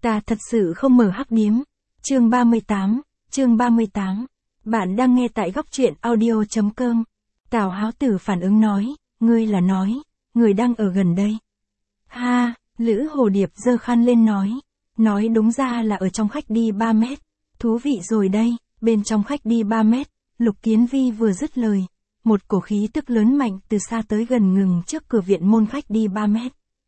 Ta thật sự không mở hắc điếm. Chương 38. Bạn đang nghe tại góc truyện audio.com. Tào Háo Tử phản ứng nói, ngươi là nói, người đang ở gần đây. Ha, Lữ Hồ Điệp giơ khăn lên nói đúng ra là ở trong khách đi 3 mét. Thú vị rồi đây, bên trong khách đi 3 mét, Lục Kiến Vi vừa dứt lời. Một cổ khí tức lớn mạnh từ xa tới gần ngừng trước cửa viện môn khách đi 3 mét.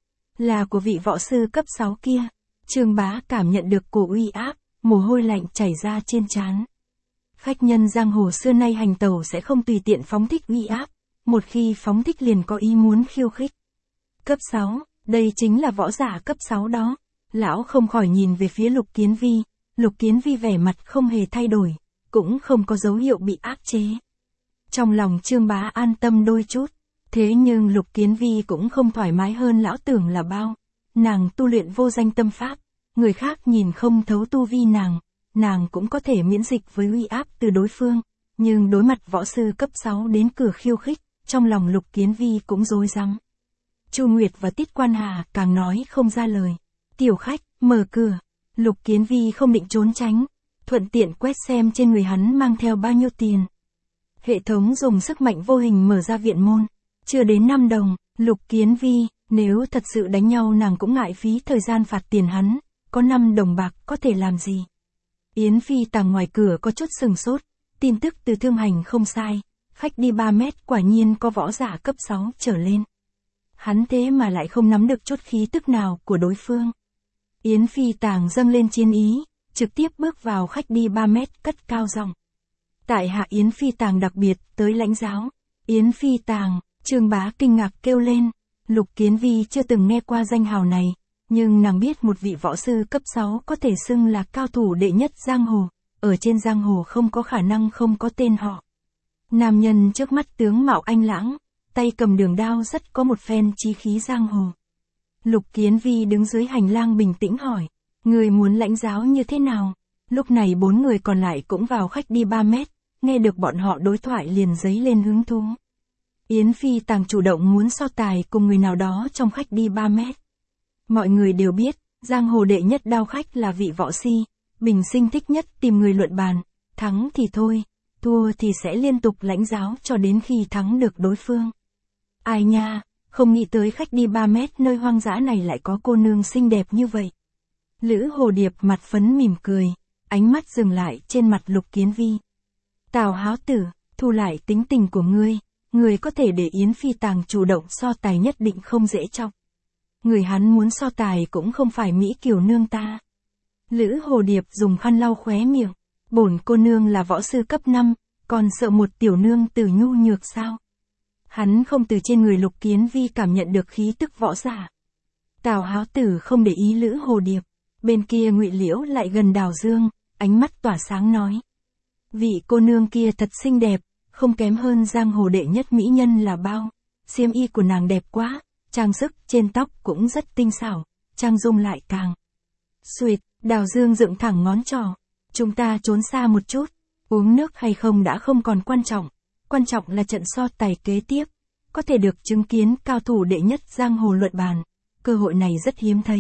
Là của vị võ sư cấp 6 kia. Trương Bá cảm nhận được cổ uy áp, mồ hôi lạnh chảy ra trên trán. Khách nhân giang hồ xưa nay hành tẩu sẽ không tùy tiện phóng thích uy áp, một khi phóng thích liền có ý muốn khiêu khích. Cấp 6, đây chính là võ giả cấp 6 đó. Lão không khỏi nhìn về phía Lục Kiến Vi, Lục Kiến Vi vẻ mặt không hề thay đổi, cũng không có dấu hiệu bị áp chế. Trong lòng Trương Bá an tâm đôi chút, thế nhưng Lục Kiến Vi cũng không thoải mái hơn lão tưởng là bao. Nàng tu luyện vô danh tâm pháp, người khác nhìn không thấu tu vi nàng cũng có thể miễn dịch với uy áp từ đối phương, nhưng đối mặt võ sư cấp 6 đến cửa khiêu khích, trong lòng Lục Kiến Vi cũng rối rắm. Chu Nguyệt và Tiết Quan Hà càng nói không ra lời. Tiểu khách, mở cửa. Lục Kiến Vi không định trốn tránh, thuận tiện quét xem trên người hắn mang theo bao nhiêu tiền. Hệ thống dùng sức mạnh vô hình mở ra viện môn, chưa đến 5 đồng. Lục Kiến Vi, nếu thật sự đánh nhau nàng cũng ngại phí thời gian phạt tiền hắn, có 5 đồng bạc có thể làm gì. Yến Phi Tàng ngoài cửa có chút sừng sốt, tin tức từ Thương Hành không sai, khách đi 3 mét quả nhiên có võ giả cấp 6 trở lên. Hắn thế mà lại không nắm được chút khí tức nào của đối phương. Yến Phi Tàng dâng lên chiến ý, trực tiếp bước vào khách đi 3 mét cất cao giọng. Tại hạ Yến Phi Tàng đặc biệt tới lãnh giáo. Yến Phi Tàng, Trương Bá kinh ngạc kêu lên. Lục Kiến Vi chưa từng nghe qua danh hào này, nhưng nàng biết một vị võ sư cấp 6 có thể xưng là cao thủ đệ nhất giang hồ, ở trên giang hồ không có khả năng không có tên họ. Nam nhân trước mắt tướng mạo anh lãng, tay cầm đường đao rất có một phen chí khí giang hồ. Lục Kiến Vi đứng dưới hành lang bình tĩnh hỏi, người muốn lãnh giáo như thế nào? Lúc này 4 người còn lại cũng vào khách đi 3 mét, nghe được bọn họ đối thoại liền dấy lên hứng thú. Yến Phi Tàng chủ động muốn so tài cùng người nào đó trong khách đi 3 mét. Mọi người đều biết, giang hồ đệ nhất đao khách là vị võ si, bình sinh thích nhất tìm người luận bàn, thắng thì thôi, thua thì sẽ liên tục lãnh giáo cho đến khi thắng được đối phương. Ai nha, không nghĩ tới khách đi 3 mét nơi hoang dã này lại có cô nương xinh đẹp như vậy. Lữ Hồ Điệp mặt phấn mỉm cười, ánh mắt dừng lại trên mặt Lục Kiến Vi. Tào Háo Tử, thu lại tính tình của ngươi có thể để Yến Phi Tàng chủ động so tài nhất định không dễ chọc. Người hắn muốn so tài cũng không phải Mỹ Kiều nương ta. Lữ Hồ Điệp dùng khăn lau khóe miệng, bổn cô nương là võ sư cấp 5, còn sợ một tiểu nương tử nhu nhược sao? Hắn không từ trên người Lục Kiến Vi cảm nhận được khí tức võ giả. Tào Háo Tử không để ý Lữ Hồ Điệp, bên kia Ngụy Liễu lại gần Đào Dương, ánh mắt tỏa sáng nói. Vị cô nương kia thật xinh đẹp, không kém hơn giang hồ đệ nhất mỹ nhân là bao. Xiêm y của nàng đẹp quá, trang sức trên tóc cũng rất tinh xảo, trang dung lại càng. Xuỵt, Đào Dương dựng thẳng ngón trỏ. Chúng ta trốn xa một chút, uống nước hay không đã không còn quan trọng là trận so tài kế tiếp, có thể được chứng kiến cao thủ đệ nhất giang hồ luận bàn, cơ hội này rất hiếm thấy.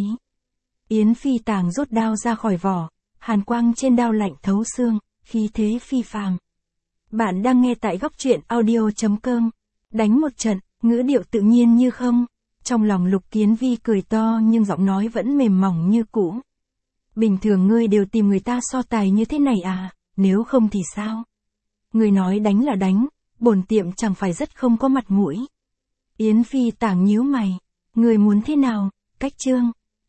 Yến Phi Tàng rút đao ra khỏi vỏ, hàn quang trên đao lạnh thấu xương, khí thế phi phàm. Bạn đang nghe tại góc truyện audio.com, đánh một trận, ngữ điệu tự nhiên như không. Trong lòng Lục Kiến Vi cười to nhưng giọng nói vẫn mềm mỏng như cũ. Bình thường ngươi đều tìm người ta so tài như thế này à, nếu không thì sao? Ngươi nói đánh là đánh, bổn tiệm chẳng phải rất không có mặt mũi. Yến Phi Tàng nhíu mày, ngươi muốn thế nào, cách chương.